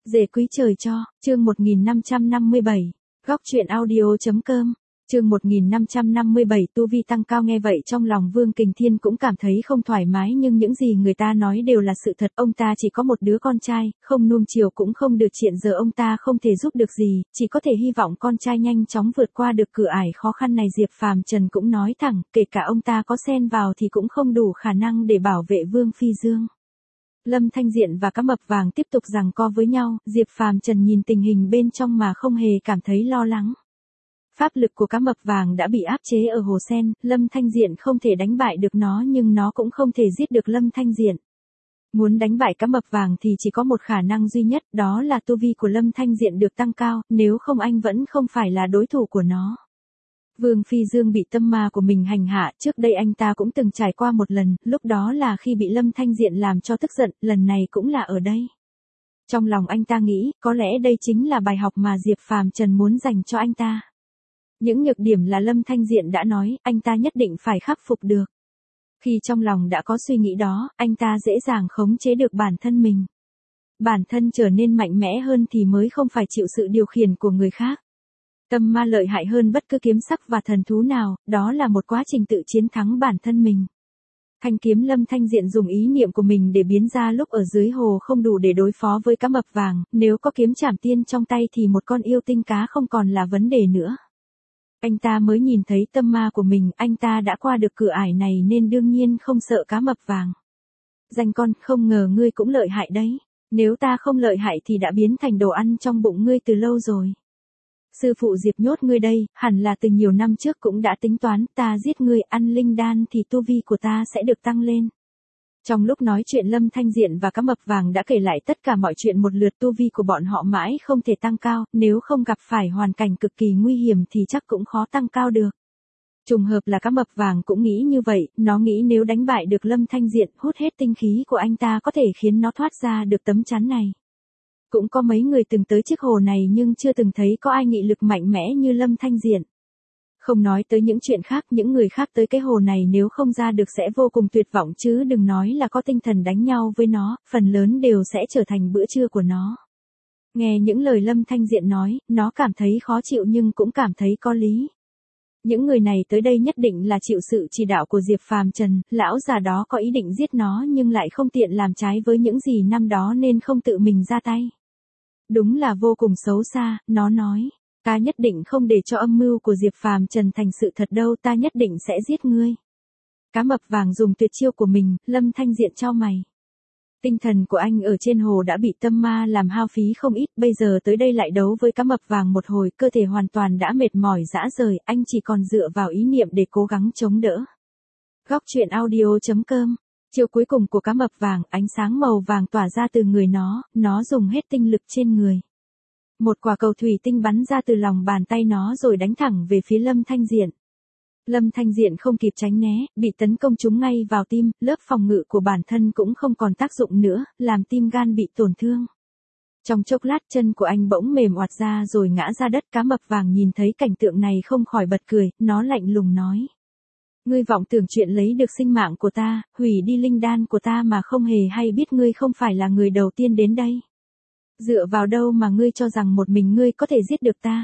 Dề quý trời cho, chương 1557, góc truyện audio.com, chương 1557 tu vi tăng cao. Nghe vậy trong lòng Vương Kình Thiên cũng cảm thấy không thoải mái, nhưng những gì người ta nói đều là sự thật. Ông ta chỉ có một đứa con trai, không nuông chiều cũng không được, hiện giờ ông ta không thể giúp được gì, chỉ có thể hy vọng con trai nhanh chóng vượt qua được cửa ải khó khăn này. Diệp Phàm Trần cũng nói thẳng, kể cả ông ta có xen vào thì cũng không đủ khả năng để bảo vệ Vương Phi Dương. Lâm Thanh Diện và Cá Mập Vàng tiếp tục giằng co với nhau, Diệp Phàm Trần nhìn tình hình bên trong mà không hề cảm thấy lo lắng. Pháp lực của Cá Mập Vàng đã bị áp chế ở hồ sen, Lâm Thanh Diện không thể đánh bại được nó, nhưng nó cũng không thể giết được Lâm Thanh Diện. Muốn đánh bại Cá Mập Vàng thì chỉ có một khả năng duy nhất, đó là tu vi của Lâm Thanh Diện được tăng cao, nếu không anh vẫn không phải là đối thủ của nó. Vương Phi Dương bị tâm ma của mình hành hạ, trước đây anh ta cũng từng trải qua một lần, lúc đó là khi bị Lâm Thanh Diện làm cho tức giận, lần này cũng là ở đây. Trong lòng anh ta nghĩ, có lẽ đây chính là bài học mà Diệp Phàm Trần muốn dành cho anh ta. Những nhược điểm là Lâm Thanh Diện đã nói, anh ta nhất định phải khắc phục được. Khi trong lòng đã có suy nghĩ đó, anh ta dễ dàng khống chế được bản thân mình. Bản thân trở nên mạnh mẽ hơn thì mới không phải chịu sự điều khiển của người khác. Tâm ma lợi hại hơn bất cứ kiếm sắc và thần thú nào, đó là một quá trình tự chiến thắng bản thân mình. Thanh kiếm Lâm Thanh Diện dùng ý niệm của mình để biến ra lúc ở dưới hồ không đủ để đối phó với Cá Mập Vàng, nếu có kiếm trảm tiên trong tay thì một con yêu tinh cá không còn là vấn đề nữa. Anh ta mới nhìn thấy tâm ma của mình, anh ta đã qua được cửa ải này nên đương nhiên không sợ Cá Mập Vàng. Danh con, không ngờ ngươi cũng lợi hại đấy, nếu ta không lợi hại thì đã biến thành đồ ăn trong bụng ngươi từ lâu rồi. Sư phụ Diệp nhốt ngươi đây, hẳn là từ nhiều năm trước cũng đã tính toán, ta giết ngươi ăn linh đan thì tu vi của ta sẽ được tăng lên. Trong lúc nói chuyện Lâm Thanh Diện và Cá Mập Vàng đã kể lại tất cả mọi chuyện một lượt, tu vi của bọn họ mãi không thể tăng cao, nếu không gặp phải hoàn cảnh cực kỳ nguy hiểm thì chắc cũng khó tăng cao được. Trùng hợp là Cá Mập Vàng cũng nghĩ như vậy, nó nghĩ nếu đánh bại được Lâm Thanh Diện, hút hết tinh khí của anh ta có thể khiến nó thoát ra được tấm chắn này. Cũng có mấy người từng tới chiếc hồ này nhưng chưa từng thấy có ai nghị lực mạnh mẽ như Lâm Thanh Diện. Không nói tới những chuyện khác, những người khác tới cái hồ này nếu không ra được sẽ vô cùng tuyệt vọng, chứ đừng nói là có tinh thần đánh nhau với nó, phần lớn đều sẽ trở thành bữa trưa của nó. Nghe những lời Lâm Thanh Diện nói, nó cảm thấy khó chịu nhưng cũng cảm thấy có lý. Những người này tới đây nhất định là chịu sự chỉ đạo của Diệp Phàm Trần, lão già đó có ý định giết nó nhưng lại không tiện làm trái với những gì năm đó nên không tự mình ra tay. Đúng là vô cùng xấu xa, nó nói, ta nhất định không để cho âm mưu của Diệp Phàm Trần thành sự thật đâu, ta nhất định sẽ giết ngươi. Cá Mập Vàng dùng tuyệt chiêu của mình, Lâm Thanh Diện chau mày. Tinh thần của anh ở trên hồ đã bị tâm ma làm hao phí không ít, bây giờ tới đây lại đấu với Cá Mập Vàng một hồi, cơ thể hoàn toàn đã mệt mỏi rã rời, anh chỉ còn dựa vào ý niệm để cố gắng chống đỡ. Góc truyện audio.com. Chiều cuối cùng của Cá Mập Vàng, ánh sáng màu vàng tỏa ra từ người nó dùng hết tinh lực trên người. Một quả cầu thủy tinh bắn ra từ lòng bàn tay nó rồi đánh thẳng về phía Lâm Thanh Diện. Lâm Thanh Diện không kịp tránh né, bị tấn công trúng ngay vào tim, lớp phòng ngự của bản thân cũng không còn tác dụng nữa, làm tim gan bị tổn thương. Trong chốc lát chân của anh bỗng mềm oạt ra rồi ngã ra đất. Cá Mập Vàng nhìn thấy cảnh tượng này không khỏi bật cười, nó lạnh lùng nói. Ngươi vọng tưởng chuyện lấy được sinh mạng của ta, hủy đi linh đan của ta mà không hề hay biết ngươi không phải là người đầu tiên đến đây. Dựa vào đâu mà ngươi cho rằng một mình ngươi có thể giết được ta?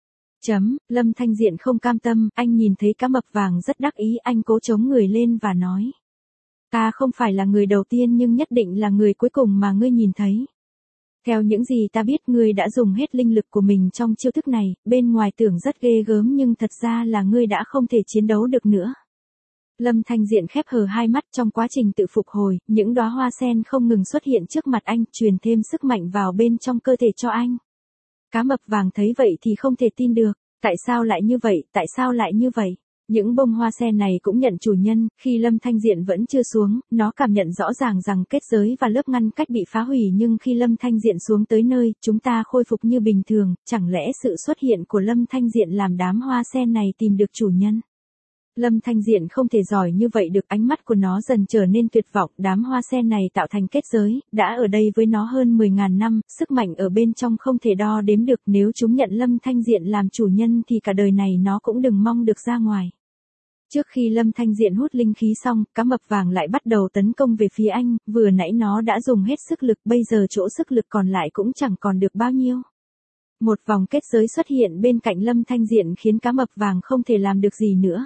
Lâm Thanh Diện không cam tâm, anh nhìn thấy Cá Mập Vàng rất đắc ý, anh cố chống người lên và nói. Ta không phải là người đầu tiên nhưng nhất định là người cuối cùng mà ngươi nhìn thấy. Theo những gì ta biết, ngươi đã dùng hết linh lực của mình trong chiêu thức này, bên ngoài tưởng rất ghê gớm nhưng thật ra là ngươi đã không thể chiến đấu được nữa. Lâm Thanh Diện khép hờ hai mắt, trong quá trình tự phục hồi, những đóa hoa sen không ngừng xuất hiện trước mặt anh, truyền thêm sức mạnh vào bên trong cơ thể cho anh. Cá Mập Vàng thấy vậy thì không thể tin được, tại sao lại như vậy, tại sao lại như vậy? Những bông hoa sen này cũng nhận chủ nhân, khi Lâm Thanh Diện vẫn chưa xuống, nó cảm nhận rõ ràng rằng kết giới và lớp ngăn cách bị phá hủy, nhưng khi Lâm Thanh Diện xuống tới nơi, chúng ta khôi phục như bình thường, chẳng lẽ sự xuất hiện của Lâm Thanh Diện làm đám hoa sen này tìm được chủ nhân? Lâm Thanh Diện không thể giỏi như vậy được, ánh mắt của nó dần trở nên tuyệt vọng, đám hoa sen này tạo thành kết giới, đã ở đây với nó hơn 10.000 năm, sức mạnh ở bên trong không thể đo đếm được, nếu chúng nhận Lâm Thanh Diện làm chủ nhân thì cả đời này nó cũng đừng mong được ra ngoài. Trước khi Lâm Thanh Diện hút linh khí xong, cá mập vàng lại bắt đầu tấn công về phía anh, vừa nãy nó đã dùng hết sức lực, bây giờ chỗ sức lực còn lại cũng chẳng còn được bao nhiêu. Một vòng kết giới xuất hiện bên cạnh Lâm Thanh Diện khiến cá mập vàng không thể làm được gì nữa.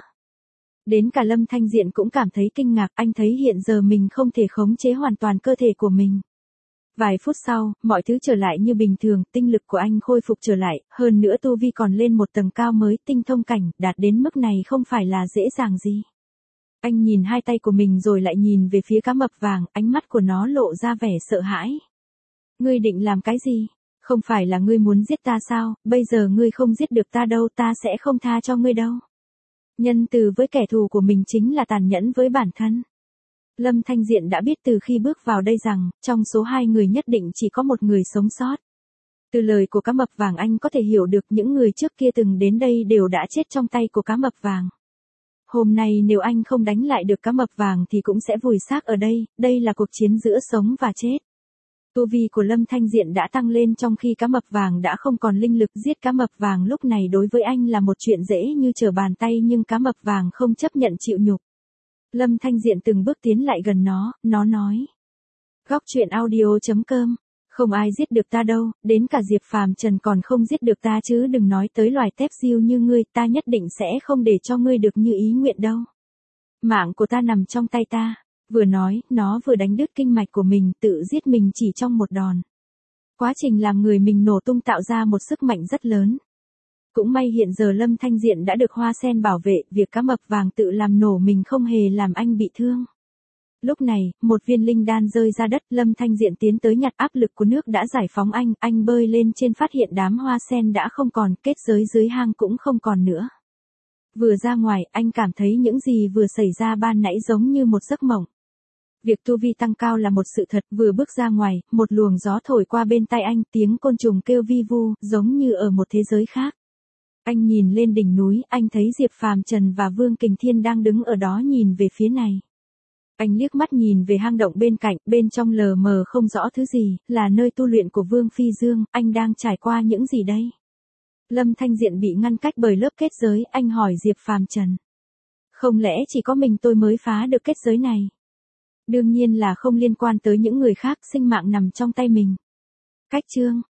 Đến cả Lâm Thanh Diện cũng cảm thấy kinh ngạc, anh thấy hiện giờ mình không thể khống chế hoàn toàn cơ thể của mình. Vài phút sau, mọi thứ trở lại như bình thường, tinh lực của anh khôi phục trở lại, hơn nữa tu vi còn lên một tầng cao mới, tinh thông cảnh, đạt đến mức này không phải là dễ dàng gì. Anh nhìn hai tay của mình rồi lại nhìn về phía cá mập vàng, ánh mắt của nó lộ ra vẻ sợ hãi. Ngươi định làm cái gì? Không phải là ngươi muốn giết ta sao, bây giờ ngươi không giết được ta đâu, ta sẽ không tha cho ngươi đâu. Nhân từ với kẻ thù của mình chính là tàn nhẫn với bản thân. Lâm Thanh Diện đã biết từ khi bước vào đây rằng, trong số hai người nhất định chỉ có một người sống sót. Từ lời của cá mập vàng anh có thể hiểu được những người trước kia từng đến đây đều đã chết trong tay của cá mập vàng. Hôm nay nếu anh không đánh lại được cá mập vàng thì cũng sẽ vùi xác ở đây, đây là cuộc chiến giữa sống và chết. Tu vi của Lâm Thanh Diện đã tăng lên trong khi cá mập vàng đã không còn linh lực, giết cá mập vàng lúc này đối với anh là một chuyện dễ như trở bàn tay, nhưng cá mập vàng không chấp nhận chịu nhục. Lâm Thanh Diện từng bước tiến lại gần nó nói. Góc truyện audio.com, không ai giết được ta đâu, đến cả Diệp Phàm Trần còn không giết được ta chứ đừng nói tới loài tép diêu như ngươi, ta nhất định sẽ không để cho ngươi được như ý nguyện đâu. Mạng của ta nằm trong tay ta. Vừa nói, nó vừa đánh đứt kinh mạch của mình, tự giết mình chỉ trong một đòn. Quá trình làm người mình nổ tung tạo ra một sức mạnh rất lớn. Cũng may hiện giờ Lâm Thanh Diện đã được hoa sen bảo vệ, việc cá mập vàng tự làm nổ mình không hề làm anh bị thương. Lúc này, một viên linh đan rơi ra đất, Lâm Thanh Diện tiến tới nhặt, áp lực của nước đã giải phóng anh bơi lên trên phát hiện đám hoa sen đã không còn, kết giới dưới hang cũng không còn nữa. Vừa ra ngoài, anh cảm thấy những gì vừa xảy ra ban nãy giống như một giấc mộng. Việc tu vi tăng cao là một sự thật, vừa bước ra ngoài, một luồng gió thổi qua bên tai anh, tiếng côn trùng kêu vi vu, giống như ở một thế giới khác. Anh nhìn lên đỉnh núi, anh thấy Diệp Phàm Trần và Vương Kình Thiên đang đứng ở đó nhìn về phía này. Anh liếc mắt nhìn về hang động bên cạnh, bên trong lờ mờ không rõ thứ gì, là nơi tu luyện của Vương Phi Dương, anh đang trải qua những gì đây? Lâm Thanh Diện bị ngăn cách bởi lớp kết giới, anh hỏi Diệp Phàm Trần. Không lẽ chỉ có mình tôi mới phá được kết giới này? Đương nhiên là không liên quan tới những người khác, sinh mạng nằm trong tay mình. Cách chương